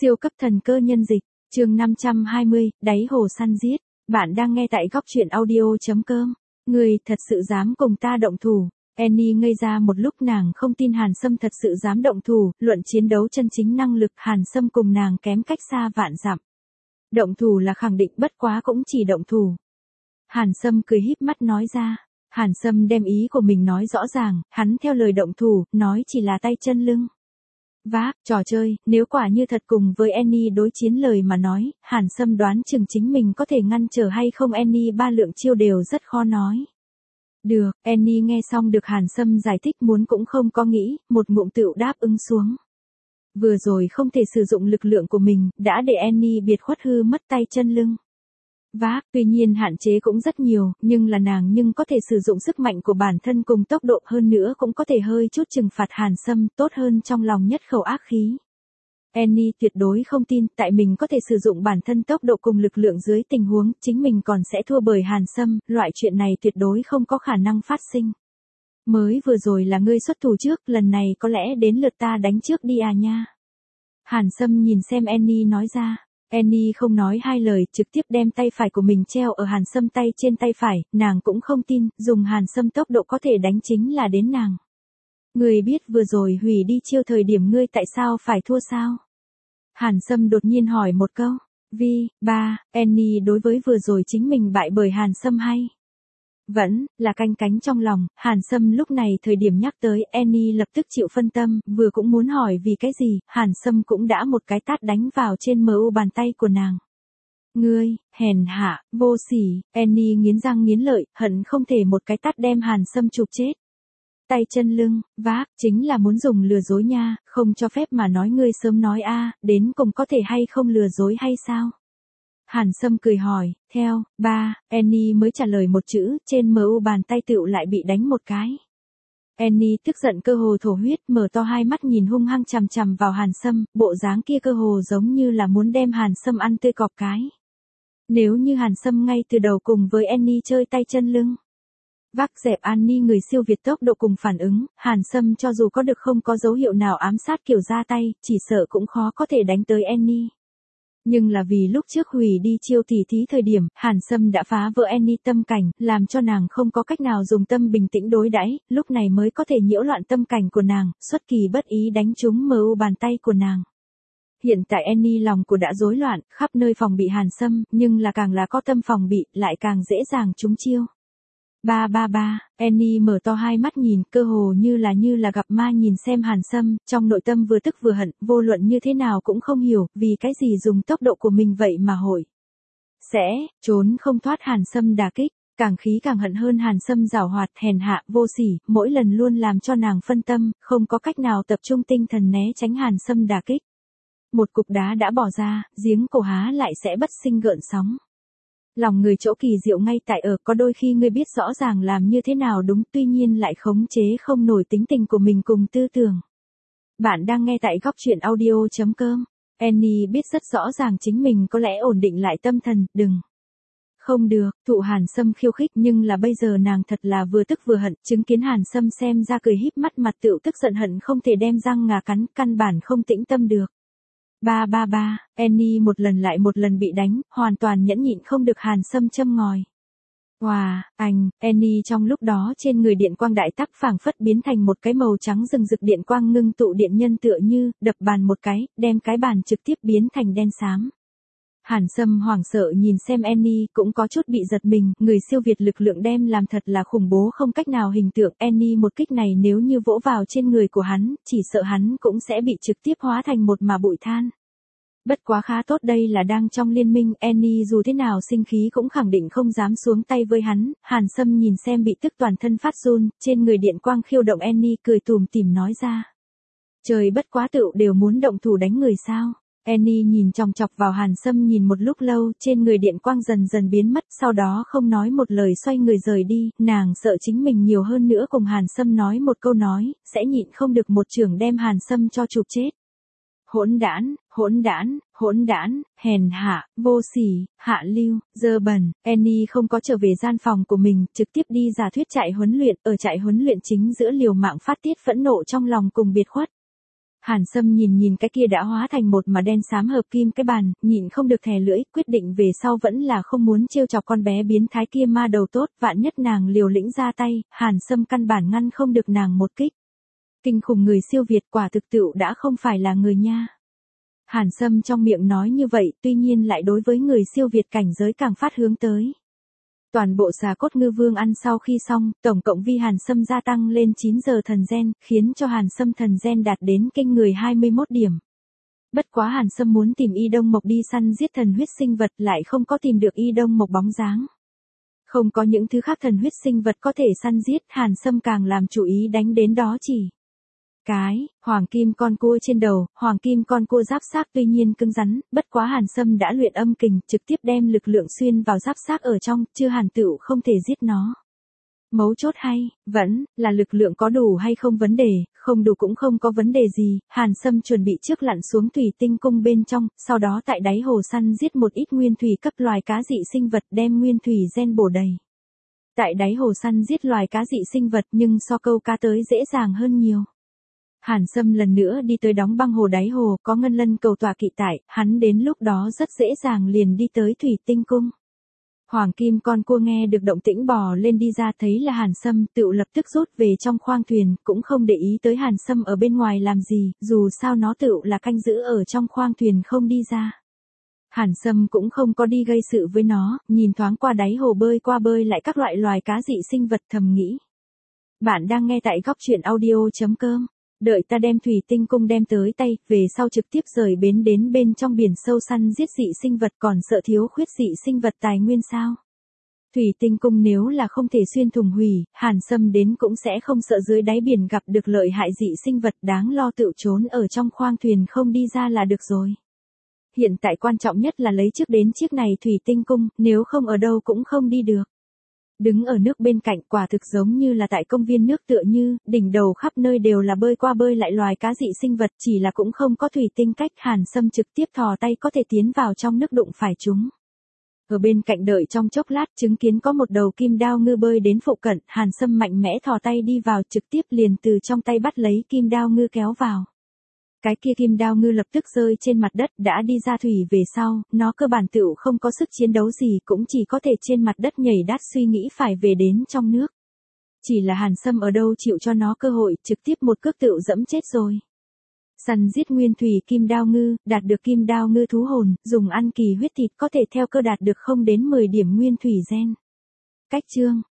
Siêu cấp thần cơ nhân dịch, chương 520, đáy hồ săn giết. Bạn đang nghe tại góc truyện audio.com. Người thật sự dám cùng ta động thủ. Annie ngây ra một lúc, nàng không tin Hàn Sâm thật sự dám động thủ, luận chiến đấu chân chính năng lực Hàn Sâm cùng nàng kém cách xa vạn dặm. Động thủ là khẳng định, bất quá cũng chỉ động thủ. Hàn Sâm cười híp mắt nói ra. Hàn Sâm đem ý của mình nói rõ ràng, hắn theo lời động thủ, nói chỉ là tay chân lưng. Vác, trò chơi, nếu quả như thật cùng với Annie đối chiến lời mà nói, Hàn Sâm đoán chừng chính mình có thể ngăn trở hay không Annie ba lượng chiêu đều rất khó nói. Được, Annie nghe xong được Hàn Sâm giải thích muốn cũng không có nghĩ, một ngụm tựu đáp ứng xuống. Vừa rồi không thể sử dụng lực lượng của mình, đã để Annie biệt khuất hư mất tay chân lưng. Vác, tuy nhiên hạn chế cũng rất nhiều, nhưng là nàng nhưng có thể sử dụng sức mạnh của bản thân cùng tốc độ, hơn nữa cũng có thể hơi chút trừng phạt Hàn Sâm, tốt hơn trong lòng nhất khẩu ác khí. Annie tuyệt đối không tin, tại mình có thể sử dụng bản thân tốc độ cùng lực lượng dưới tình huống, chính mình còn sẽ thua bởi Hàn Sâm, loại chuyện này tuyệt đối không có khả năng phát sinh. Mới vừa rồi là ngươi xuất thủ trước, lần này có lẽ đến lượt ta đánh trước đi à nha. Hàn Sâm nhìn xem Annie nói ra. Annie không nói hai lời, trực tiếp đem tay phải của mình treo ở Hàn Sâm tay trên tay phải, nàng cũng không tin, dùng Hàn Sâm tốc độ có thể đánh chính là đến nàng. Ngươi biết vừa rồi hủy đi chiêu thời điểm ngươi tại sao phải thua sao? Hàn Sâm đột nhiên hỏi một câu. Annie đối với vừa rồi chính mình bại bởi Hàn Sâm hay? Vẫn là canh cánh trong lòng, Hàn Sâm lúc này thời điểm nhắc tới Annie lập tức chịu phân tâm, vừa cũng muốn hỏi vì cái gì, Hàn Sâm cũng đã một cái tát đánh vào trên mu bàn tay của nàng. Ngươi, hèn hạ, vô sỉ, Annie nghiến răng nghiến lợi, hận không thể một cái tát đem Hàn Sâm chụp chết. Tay chân lưng, vác, chính là muốn dùng lừa dối nha, không cho phép mà nói ngươi sớm nói a, đến cùng có thể hay không lừa dối hay sao? Hàn Sâm cười hỏi, Annie mới trả lời một chữ, trên mu bàn tay tựu lại bị đánh một cái. Annie tức giận cơ hồ thổ huyết, mở to hai mắt nhìn hung hăng chằm chằm vào Hàn Sâm, bộ dáng kia cơ hồ giống như là muốn đem Hàn Sâm ăn tươi cọp cái. Nếu như Hàn Sâm ngay từ đầu cùng với Annie chơi tay chân lưng. Vác dẹp Annie người siêu việt tốc độ cùng phản ứng, Hàn Sâm cho dù có được không có dấu hiệu nào ám sát kiểu ra tay, chỉ sợ cũng khó có thể đánh tới Annie. Nhưng là vì lúc trước hủy đi chiêu tỉ thí thời điểm, Hàn Sâm đã phá vỡ Annie tâm cảnh, làm cho nàng không có cách nào dùng tâm bình tĩnh đối đãi, lúc này mới có thể nhiễu loạn tâm cảnh của nàng, xuất kỳ bất ý đánh trúng mu bàn tay của nàng. Hiện tại Annie lòng của đã rối loạn, khắp nơi phòng bị Hàn Sâm, nhưng là càng là có tâm phòng bị, lại càng dễ dàng trúng chiêu. Annie mở to hai mắt nhìn, cơ hồ như là gặp ma nhìn xem Hàn Sâm, trong nội tâm vừa tức vừa hận, vô luận như thế nào cũng không hiểu, vì cái gì dùng tốc độ của mình vậy mà hội. Trốn không thoát Hàn Sâm đả kích, càng khí càng hận hơn Hàn Sâm giảo hoạt, hèn hạ, vô sỉ, mỗi lần luôn làm cho nàng phân tâm, không có cách nào tập trung tinh thần né tránh Hàn Sâm đả kích. Một cục đá đã bỏ ra, giếng cổ há lại sẽ bất sinh gợn sóng. Lòng người chỗ kỳ diệu ngay tại ở, có đôi khi ngươi biết rõ ràng làm như thế nào đúng, tuy nhiên lại khống chế không nổi tính tình của mình cùng tư tưởng. Bạn đang nghe tại góc truyện audio.com. Annie biết rất rõ ràng chính mình có lẽ ổn định lại tâm thần, không được, thụ Hàn Sâm khiêu khích, nhưng là bây giờ nàng thật là vừa tức vừa hận, chứng kiến Hàn Sâm xem ra cười híp mắt mặt tựu tức giận hận không thể đem răng ngà cắn, căn bản không tĩnh tâm được. Annie một lần lại một lần bị đánh, hoàn toàn nhẫn nhịn không được Hàn Sâm châm ngòi. Annie trong lúc đó trên người điện quang đại tắc phảng phất biến thành một cái màu trắng rừng rực điện quang ngưng tụ điện nhân tựa như, đập bàn một cái, đem cái bàn trực tiếp biến thành đen xám. Hàn Sâm hoảng sợ nhìn xem Annie, cũng có chút bị giật mình, người siêu việt lực lượng đem làm thật là khủng bố không cách nào hình tượng. Annie một kích này nếu như vỗ vào trên người của hắn, chỉ sợ hắn cũng sẽ bị trực tiếp hóa thành một mả bụi than. Bất quá khá tốt đây là đang trong liên minh, Annie dù thế nào sinh khí cũng khẳng định không dám xuống tay với hắn. Hàn Sâm nhìn xem bị tức toàn thân phát run, trên người điện quang khiêu động Annie cười tủm tỉm nói ra. Trời bất quá tựu đều muốn động thủ đánh người sao? Annie nhìn chòng chọc vào Hàn Sâm nhìn một lúc lâu, trên người điện quang dần dần biến mất, sau đó không nói một lời xoay người rời đi, nàng sợ chính mình nhiều hơn nữa cùng Hàn Sâm nói một câu nói, sẽ nhịn không được một chưởng đem Hàn Sâm cho chụp chết. Hỗn đản, hèn hạ, vô sỉ, hạ lưu, dơ bẩn. Annie không có trở về gian phòng của mình, trực tiếp đi giả thuyết trại huấn luyện, ở trại huấn luyện chính giữa liều mạng phát tiết phẫn nộ trong lòng cùng biệt khuất. Hàn Sâm nhìn cái kia đã hóa thành một mà đen xám hợp kim cái bàn, nhịn không được thè lưỡi, quyết định về sau vẫn là không muốn trêu chọc con bé biến thái kia ma đầu tốt, vạn nhất nàng liều lĩnh ra tay, Hàn Sâm căn bản ngăn không được nàng một kích. Kinh khủng người siêu việt quả thực tựu đã không phải là người nha. Hàn Sâm trong miệng nói như vậy, tuy nhiên lại đối với người siêu việt cảnh giới càng phát hướng tới. Toàn bộ xà cốt ngư vương ăn sau khi xong, tổng cộng vi Hàn Sâm gia tăng lên 9 giờ thần gen, khiến cho Hàn Sâm thần gen đạt đến kinh người 21 điểm. Bất quá Hàn Sâm muốn tìm Y Đông Mộc đi săn giết thần huyết sinh vật lại không có tìm được Y Đông Mộc bóng dáng. Không có những thứ khác thần huyết sinh vật có thể săn giết, Hàn Sâm càng làm chủ ý đánh đến đó chỉ. Hoàng kim con cua trên đầu, hoàng kim con cua giáp xác tuy nhiên cứng rắn, bất quá Hàn Sâm đã luyện âm kình, trực tiếp đem lực lượng xuyên vào giáp xác ở trong, chưa Hàn tựu không thể giết nó. Mấu chốt vẫn là lực lượng có đủ hay không vấn đề, không đủ cũng không có vấn đề gì, Hàn Sâm chuẩn bị trước lặn xuống thủy tinh cung bên trong, sau đó tại đáy hồ săn giết một ít nguyên thủy cấp loài cá dị sinh vật đem nguyên thủy gen bổ đầy. Tại đáy hồ săn giết loài cá dị sinh vật nhưng so câu cá tới dễ dàng hơn nhiều. Hàn Sâm lần nữa đi tới đóng băng hồ đáy hồ, có ngân lân cầu tọa kỵ tại, hắn đến lúc đó rất dễ dàng liền đi tới thủy tinh cung. Hoàng kim con cua nghe được động tĩnh bò lên đi ra thấy là Hàn Sâm, tựu lập tức rút về trong khoang thuyền, cũng không để ý tới Hàn Sâm ở bên ngoài làm gì, dù sao nó tựu là canh giữ ở trong khoang thuyền không đi ra. Hàn Sâm cũng không có đi gây sự với nó, nhìn thoáng qua đáy hồ bơi qua bơi lại các loại loài cá dị sinh vật thầm nghĩ. Bạn đang nghe tại góc truyện audio.com. Đợi ta đem thủy tinh cung đem tới tay, về sau trực tiếp rời bến đến bên trong biển sâu săn giết dị sinh vật còn sợ thiếu khuyết dị sinh vật tài nguyên sao. Thủy tinh cung nếu là không thể xuyên thủng hủy, Hàn Sâm đến cũng sẽ không sợ dưới đáy biển gặp được lợi hại dị sinh vật đáng lo tự trốn ở trong khoang thuyền không đi ra là được rồi. Hiện tại quan trọng nhất là lấy trước đến chiếc này thủy tinh cung, nếu không ở đâu cũng không đi được. Đứng ở nước bên cạnh quả thực giống như là tại công viên nước tựa như, đỉnh đầu khắp nơi đều là bơi qua bơi lại loài cá dị sinh vật chỉ là cũng không có thủy tinh cách Hàn Sâm trực tiếp thò tay có thể tiến vào trong nước đụng phải chúng. Ở bên cạnh đợi trong chốc lát chứng kiến có một đầu kim đao ngư bơi đến phụ cận, Hàn Sâm mạnh mẽ thò tay đi vào trực tiếp liền từ trong tay bắt lấy kim đao ngư kéo vào. Cái kia kim đao ngư lập tức rơi trên mặt đất đã đi ra thủy về sau, nó cơ bản tựu không có sức chiến đấu gì cũng chỉ có thể trên mặt đất nhảy đát suy nghĩ phải về đến trong nước. Chỉ là Hàn Sâm ở đâu chịu cho nó cơ hội trực tiếp một cước tựu dẫm chết rồi. Săn giết nguyên thủy kim đao ngư, đạt được kim đao ngư thú hồn, dùng ăn kỳ huyết thịt có thể theo cơ đạt được 0 đến 10 điểm nguyên thủy gen. Cách chương